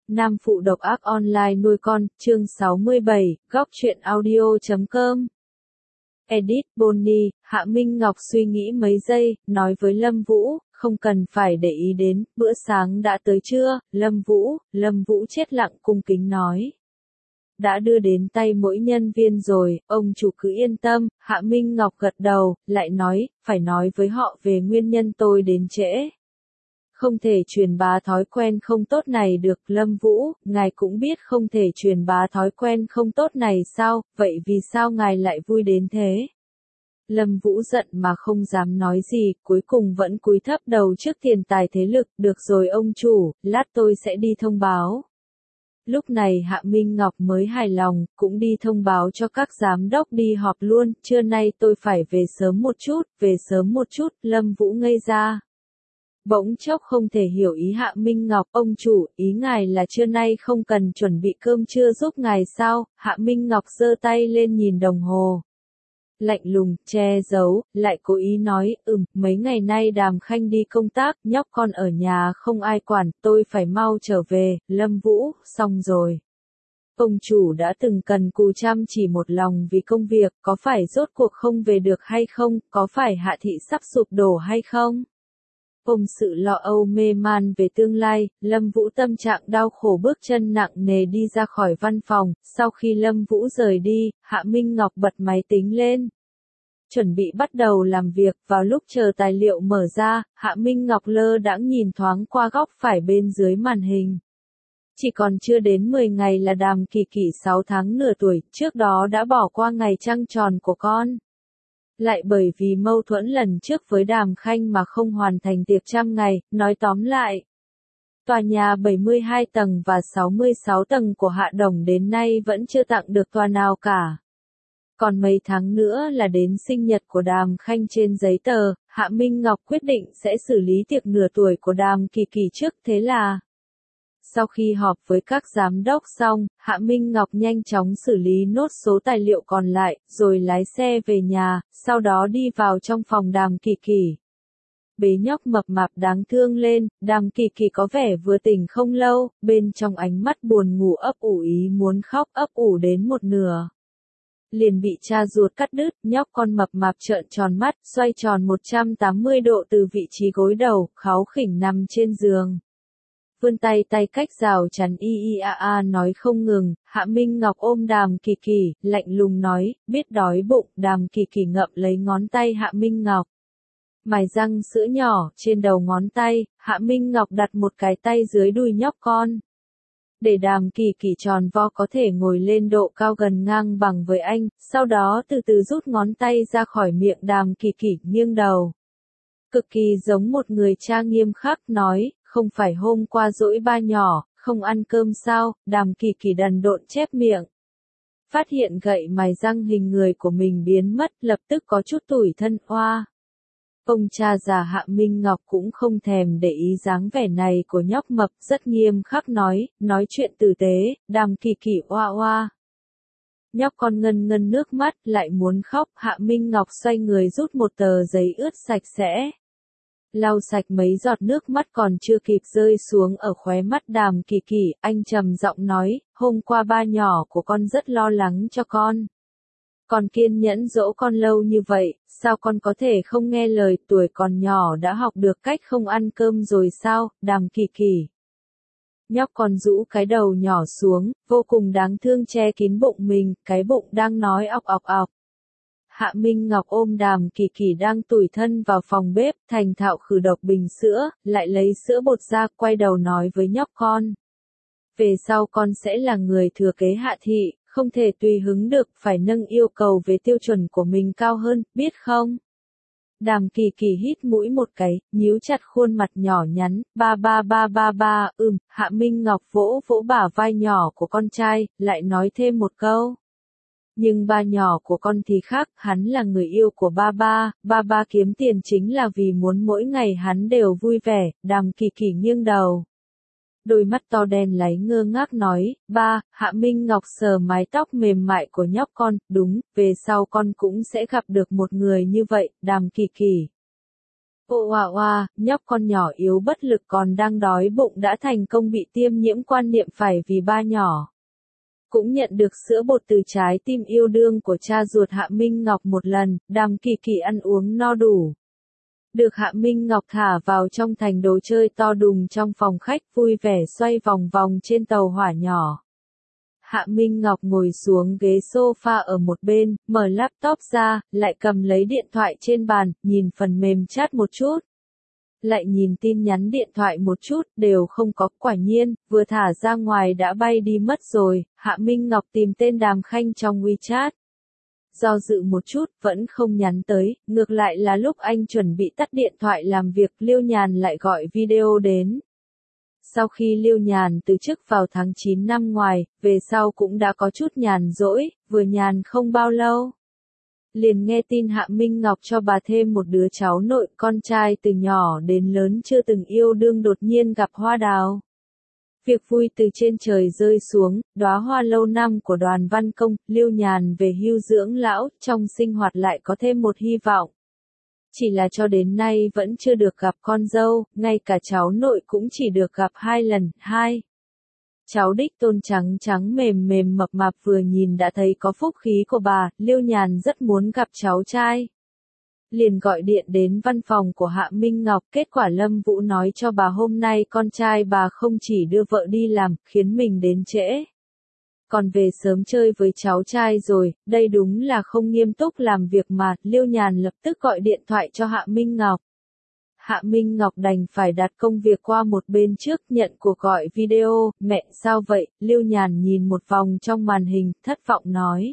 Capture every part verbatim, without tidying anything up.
Nam phụ độc ác online nuôi con, chương sáu mươi bảy, góc truyện audio chấm com. Edit Bonnie, Hạ Minh Ngọc suy nghĩ mấy giây, nói với Lâm Vũ, không cần phải để ý đến, bữa sáng đã tới chưa, Lâm Vũ, Lâm Vũ chết lặng cung kính nói. Đã đưa đến tay mỗi nhân viên rồi, ông chủ cứ yên tâm, Hạ Minh Ngọc gật đầu, lại nói, phải nói với họ về nguyên nhân tôi đến trễ. Không thể truyền bá thói quen không tốt này được, Lâm Vũ, ngài cũng biết không thể truyền bá thói quen không tốt này sao, vậy vì sao ngài lại vui đến thế? Lâm Vũ giận mà không dám nói gì, cuối cùng vẫn cúi thấp đầu trước tiền tài thế lực, được rồi ông chủ, lát tôi sẽ đi thông báo. Lúc này Hạ Minh Ngọc mới hài lòng, cũng đi thông báo cho các giám đốc đi họp luôn, trưa nay tôi phải về sớm một chút, về sớm một chút, Lâm Vũ ngây ra. Bỗng chốc không thể hiểu ý Hạ Minh Ngọc, ông chủ, ý ngài là trưa nay không cần chuẩn bị cơm trưa giúp ngài sao? Hạ Minh Ngọc giơ tay lên nhìn đồng hồ. Lạnh lùng, che giấu, lại cố ý nói, ừm, mấy ngày nay Đàm Khanh đi công tác, nhóc con ở nhà không ai quản, tôi phải mau trở về, Lâm Vũ, xong rồi. Ông chủ đã từng cần cù chăm chỉ một lòng vì công việc, có phải rốt cuộc không về được hay không, có phải Hạ thị sắp sụp đổ hay không? Ôm sự lo âu mê man về tương lai, Lâm Vũ tâm trạng đau khổ bước chân nặng nề đi ra khỏi văn phòng, sau khi Lâm Vũ rời đi, Hạ Minh Ngọc bật máy tính lên. Chuẩn bị bắt đầu làm việc, vào lúc chờ tài liệu mở ra, Hạ Minh Ngọc lơ đãng nhìn thoáng qua góc phải bên dưới màn hình. Chỉ còn chưa đến mười ngày là Đàm Kỳ Kỳ sáu tháng nửa tuổi, trước đó đã bỏ qua ngày trăng tròn của con. Lại bởi vì mâu thuẫn lần trước với Đàm Khanh mà không hoàn thành tiệc trăm ngày, nói tóm lại. Tòa nhà bảy mươi hai tầng và sáu mươi sáu tầng của Hạ Đồng đến nay vẫn chưa tặng được tòa nào cả. Còn mấy tháng nữa là đến sinh nhật của Đàm Khanh trên giấy tờ, Hạ Minh Ngọc quyết định sẽ xử lý tiệc nửa tuổi của Đàm Kỳ Kỳ trước, thế là. Sau khi họp với các giám đốc xong, Hạ Minh Ngọc nhanh chóng xử lý nốt số tài liệu còn lại, rồi lái xe về nhà, sau đó đi vào trong phòng Đàm Kỳ Kỳ. Bế nhóc mập mạp đáng thương lên, Đàm Kỳ Kỳ có vẻ vừa tỉnh không lâu, bên trong ánh mắt buồn ngủ ấp ủ ý muốn khóc, ấp ủ đến một nửa. Liền bị cha ruột cắt đứt, nhóc con mập mạp trợn tròn mắt, xoay tròn một trăm tám mươi độ từ vị trí gối đầu, kháu khỉnh nằm trên giường. Vươn tay tay cách rào chắn y y a a nói không ngừng, Hạ Minh Ngọc ôm Đàm Kỳ Kỳ, lạnh lùng nói, biết đói bụng, Đàm Kỳ Kỳ ngậm lấy ngón tay Hạ Minh Ngọc. Mài răng sữa nhỏ, trên đầu ngón tay, Hạ Minh Ngọc đặt một cái tay dưới đùi nhóc con. Để Đàm Kỳ Kỳ tròn vo có thể ngồi lên độ cao gần ngang bằng với anh, sau đó từ từ rút ngón tay ra khỏi miệng Đàm Kỳ Kỳ, nghiêng đầu. Cực kỳ giống một người cha nghiêm khắc nói, không phải hôm qua dỗi ba nhỏ, không ăn cơm sao, Đàm Kỳ Kỳ đần độn chép miệng. Phát hiện gậy mài răng hình người của mình biến mất, lập tức có chút tủi thân oa. Ông cha già Hạ Minh Ngọc cũng không thèm để ý dáng vẻ này của nhóc mập, rất nghiêm khắc nói, nói chuyện tử tế, Đàm Kỳ Kỳ oa oa. Nhóc con ngân ngân nước mắt, lại muốn khóc, Hạ Minh Ngọc xoay người rút một tờ giấy ướt sạch sẽ. Lau sạch mấy giọt nước mắt còn chưa kịp rơi xuống ở khóe mắt Đàm Kỳ Kỳ, anh trầm giọng nói, hôm qua ba nhỏ của con rất lo lắng cho con. Con kiên nhẫn dỗ con lâu như vậy, sao con có thể không nghe lời, tuổi còn nhỏ đã học được cách không ăn cơm rồi sao, Đàm Kỳ Kỳ. Nhóc con rũ cái đầu nhỏ xuống, vô cùng đáng thương che kín bụng mình, cái bụng đang nói ọc ọc ọc. Hạ Minh Ngọc ôm Đàm Kỳ Kỳ đang tủi thân vào phòng bếp, thành thạo khử độc bình sữa, lại lấy sữa bột ra, quay đầu nói với nhóc con. Về sau con sẽ là người thừa kế Hạ thị, không thể tùy hứng được, phải nâng yêu cầu về tiêu chuẩn của mình cao hơn, biết không? Đàm Kỳ Kỳ hít mũi một cái, nhíu chặt khuôn mặt nhỏ nhắn, ba ba ba ba ba, ừm, Hạ Minh Ngọc vỗ vỗ bả vai nhỏ của con trai, lại nói thêm một câu. Nhưng ba nhỏ của con thì khác, hắn là người yêu của ba ba, ba ba kiếm tiền chính là vì muốn mỗi ngày hắn đều vui vẻ, Đàm Kỳ Kỳ nghiêng đầu. Đôi mắt to đen láy ngơ ngác nói, ba, Hạ Minh Ngọc sờ mái tóc mềm mại của nhóc con, đúng, về sau con cũng sẽ gặp được một người như vậy, Đàm Kỳ Kỳ. Ô oa oa, nhóc con nhỏ yếu bất lực còn đang đói bụng đã thành công bị tiêm nhiễm quan niệm phải vì ba nhỏ. Cũng nhận được sữa bột từ trái tim yêu đương của cha ruột Hạ Minh Ngọc một lần, Đàm Kỳ Kỳ ăn uống no đủ. Được Hạ Minh Ngọc thả vào trong thành đồ chơi to đùng trong phòng khách vui vẻ xoay vòng vòng trên tàu hỏa nhỏ. Hạ Minh Ngọc ngồi xuống ghế sofa ở một bên, mở laptop ra, lại cầm lấy điện thoại trên bàn, nhìn phần mềm chat một chút. Lại nhìn tin nhắn điện thoại một chút, đều không có, quả nhiên, vừa thả ra ngoài đã bay đi mất rồi. Hạ Minh Ngọc tìm tên Đàm Khanh trong WeChat. Do dự một chút, vẫn không nhắn tới, ngược lại là lúc anh chuẩn bị tắt điện thoại làm việc, Liêu Nhàn lại gọi video đến. Sau khi Liêu Nhàn từ chức vào tháng chín năm ngoài, về sau cũng đã có chút nhàn rỗi, vừa nhàn không bao lâu. Liền nghe tin Hạ Minh Ngọc cho bà thêm một đứa cháu nội, con trai từ nhỏ đến lớn chưa từng yêu đương đột nhiên gặp hoa đào. Việc vui từ trên trời rơi xuống, đóa hoa lâu năm của Đoàn Văn Công, Liêu Nhàn về hưu dưỡng lão, trong sinh hoạt lại có thêm một hy vọng. Chỉ là cho đến nay vẫn chưa được gặp con dâu, ngay cả cháu nội cũng chỉ được gặp hai lần, hai. Cháu đích tôn trắng trắng mềm mềm mập mạp vừa nhìn đã thấy có phúc khí của bà, Liêu Nhàn rất muốn gặp cháu trai. Liền gọi điện đến văn phòng của Hạ Minh Ngọc, kết quả Lâm Vũ nói cho bà hôm nay con trai bà không chỉ đưa vợ đi làm, khiến mình đến trễ. Còn về sớm chơi với cháu trai rồi, đây đúng là không nghiêm túc làm việc mà, Liêu Nhàn lập tức gọi điện thoại cho Hạ Minh Ngọc. Hạ Minh Ngọc đành phải đặt công việc qua một bên trước, nhận cuộc gọi video, mẹ sao vậy, Liêu Nhàn nhìn một vòng trong màn hình, thất vọng nói.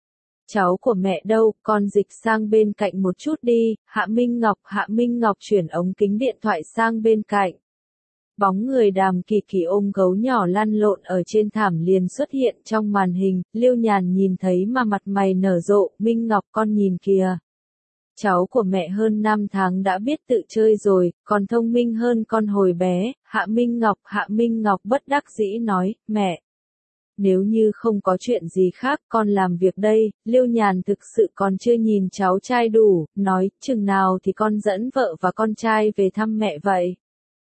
Cháu của mẹ đâu, con dịch sang bên cạnh một chút đi, Hạ Minh Ngọc, Hạ Minh Ngọc chuyển ống kính điện thoại sang bên cạnh. Bóng người Đàm Kỳ Kỳ ôm gấu nhỏ lăn lộn ở trên thảm liền xuất hiện trong màn hình, Liêu Nhàn nhìn thấy mà mặt mày nở rộ, Minh Ngọc con nhìn kìa. Cháu của mẹ hơn năm tháng đã biết tự chơi rồi, còn thông minh hơn con hồi bé, Hạ Minh Ngọc, Hạ Minh Ngọc bất đắc dĩ nói, mẹ. Nếu như không có chuyện gì khác, con làm việc đây, Liêu Nhàn thực sự còn chưa nhìn cháu trai đủ, nói, chừng nào thì con dẫn vợ và con trai về thăm mẹ vậy.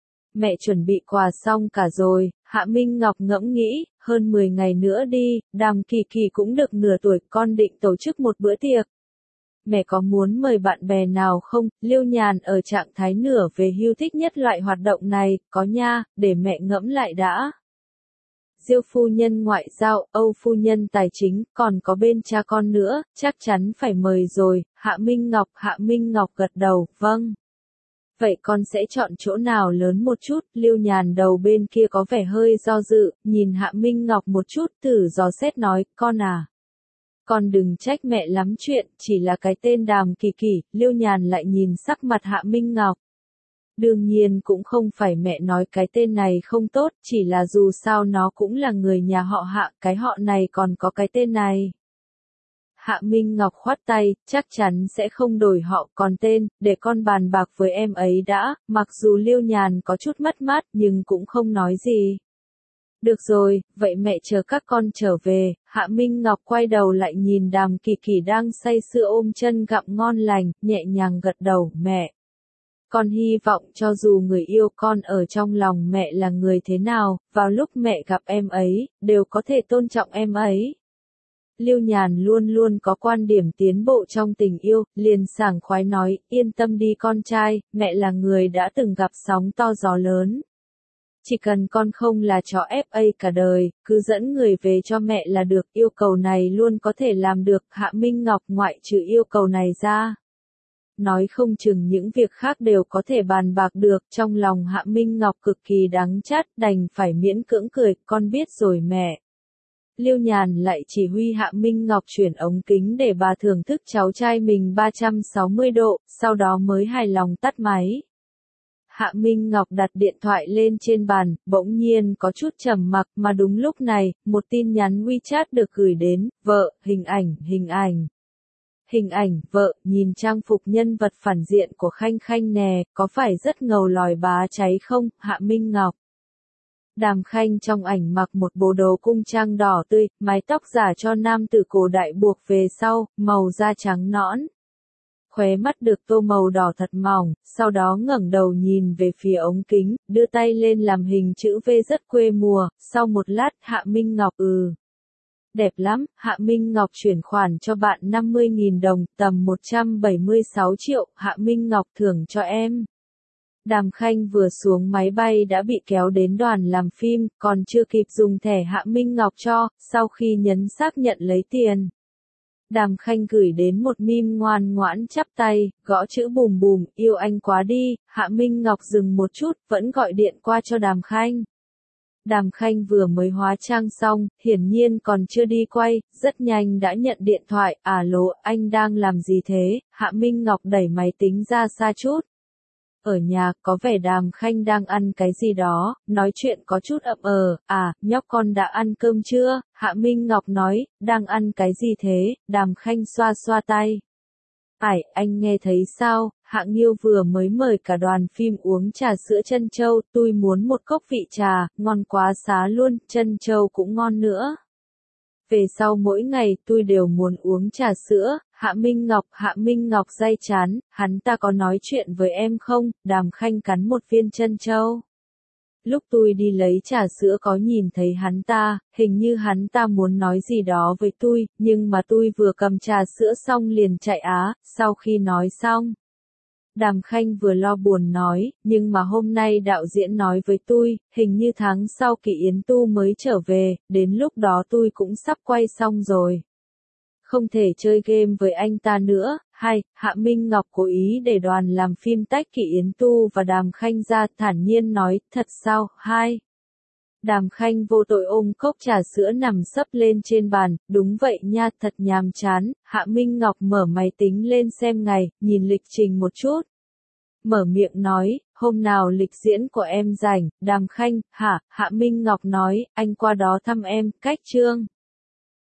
Mẹ chuẩn bị quà xong cả rồi, Hạ Minh Ngọc ngẫm nghĩ, hơn mười ngày nữa đi, Đàm Kỳ Kỳ cũng được nửa tuổi, con định tổ chức một bữa tiệc. Mẹ có muốn mời bạn bè nào không? Liêu Nhàn ở trạng thái nửa về hưu thích nhất loại hoạt động này, có nha, để mẹ ngẫm lại đã. Diêu phu nhân ngoại giao, Âu phu nhân tài chính, còn có bên cha con nữa, chắc chắn phải mời rồi, Hạ Minh Ngọc, Hạ Minh Ngọc gật đầu, vâng. Vậy con sẽ chọn chỗ nào lớn một chút, Liêu Nhàn đầu bên kia có vẻ hơi do dự, nhìn Hạ Minh Ngọc một chút, thử dò xét nói, con à. Con đừng trách mẹ lắm chuyện, chỉ là cái tên Đàm Kỳ Kỳ, Liêu Nhàn lại nhìn sắc mặt Hạ Minh Ngọc. Đương nhiên cũng không phải mẹ nói cái tên này không tốt, chỉ là dù sao nó cũng là người nhà họ Hạ, cái họ này còn có cái tên này. Hạ Minh Ngọc khoát tay, chắc chắn sẽ không đổi họ, còn tên, để con bàn bạc với em ấy đã, mặc dù Liêu Nhàn có chút mất mát nhưng cũng không nói gì. Được rồi, vậy mẹ chờ các con trở về, Hạ Minh Ngọc quay đầu lại nhìn Đàm Kỳ Kỳ đang say sưa ôm chân gặm ngon lành, nhẹ nhàng gật đầu, mẹ. Con hy vọng cho dù người yêu con ở trong lòng mẹ là người thế nào, vào lúc mẹ gặp em ấy, đều có thể tôn trọng em ấy. Liêu Nhàn luôn luôn có quan điểm tiến bộ trong tình yêu, liền sảng khoái nói, yên tâm đi con trai, mẹ là người đã từng gặp sóng to gió lớn. Chỉ cần con không là chó ép a cả đời, cứ dẫn người về cho mẹ là được, yêu cầu này luôn có thể làm được, Hạ Minh Ngọc ngoại trừ yêu cầu này ra. Nói không chừng những việc khác đều có thể bàn bạc được, trong lòng Hạ Minh Ngọc cực kỳ đắng chát, đành phải miễn cưỡng cười, con biết rồi mẹ. Liêu Nhàn lại chỉ huy Hạ Minh Ngọc chuyển ống kính để bà thưởng thức cháu trai mình ba trăm sáu mươi độ, sau đó mới hài lòng tắt máy. Hạ Minh Ngọc đặt điện thoại lên trên bàn, bỗng nhiên có chút trầm mặc, mà đúng lúc này, một tin nhắn WeChat được gửi đến, vợ, hình ảnh, hình ảnh. Hình ảnh, vợ, nhìn trang phục nhân vật phản diện của Khanh Khanh nè, có phải rất ngầu lòi bá cháy không, Hạ Minh Ngọc. Đàm Khanh trong ảnh mặc một bộ đồ cung trang đỏ tươi, mái tóc giả cho nam tử cổ đại buộc về sau, màu da trắng nõn. khóe mắt được tô màu đỏ thật mỏng, sau đó ngẩng đầu nhìn về phía ống kính, đưa tay lên làm hình chữ V rất quê mùa, sau một lát Hạ Minh Ngọc ừ. Đẹp lắm, Hạ Minh Ngọc chuyển khoản cho bạn năm mươi nghìn đồng, tầm một trăm bảy mươi sáu triệu, Hạ Minh Ngọc thưởng cho em. Đàm Khanh vừa xuống máy bay đã bị kéo đến đoàn làm phim, còn chưa kịp dùng thẻ Hạ Minh Ngọc cho, sau khi nhấn xác nhận lấy tiền. Đàm Khanh gửi đến một meme ngoan ngoãn chắp tay, gõ chữ bùm bùm, yêu anh quá đi, Hạ Minh Ngọc dừng một chút, vẫn gọi điện qua cho Đàm Khanh. Đàm Khanh vừa mới hóa trang xong, hiển nhiên còn chưa đi quay, rất nhanh đã nhận điện thoại, à lố, anh đang làm gì thế, Hạ Minh Ngọc đẩy máy tính ra xa chút. Ở nhà, có vẻ Đàm Khanh đang ăn cái gì đó, nói chuyện có chút ậm ờ, à, nhóc con đã ăn cơm chưa, Hạ Minh Ngọc nói, đang ăn cái gì thế, Đàm Khanh xoa xoa tay. Ải, anh nghe thấy sao, Hạ Nghiêu vừa mới mời cả đoàn phim uống trà sữa trân châu, tôi muốn một cốc vị trà, ngon quá xá luôn, trân châu cũng ngon nữa. Về sau mỗi ngày tôi đều muốn uống trà sữa, Hạ Minh Ngọc, Hạ Minh Ngọc day chán, hắn ta có nói chuyện với em không, Đàm Khanh cắn một viên trân châu. Lúc tôi đi lấy trà sữa có nhìn thấy hắn ta, hình như hắn ta muốn nói gì đó với tôi, nhưng mà tôi vừa cầm trà sữa xong liền chạy á, sau khi nói xong. Đàm Khanh vừa lo buồn nói, nhưng mà hôm nay đạo diễn nói với tôi, hình như tháng sau Kỷ Yến Tu mới trở về, đến lúc đó tôi cũng sắp quay xong rồi. Không thể chơi game với anh ta nữa. Hai, Hạ Minh Ngọc cố ý để đoàn làm phim tách Kỷ Yến Tu và Đàm Khanh ra, thản nhiên nói, thật sao? Hai. Đàm Khanh vô tội ôm cốc trà sữa nằm sấp lên trên bàn, đúng vậy nha, thật nhàm chán. Hạ Minh Ngọc mở máy tính lên xem ngày, nhìn lịch trình một chút. Mở miệng nói, hôm nào lịch diễn của em rảnh, Đàm Khanh, hả, Hạ Minh Ngọc nói, anh qua đó thăm em, cách chương.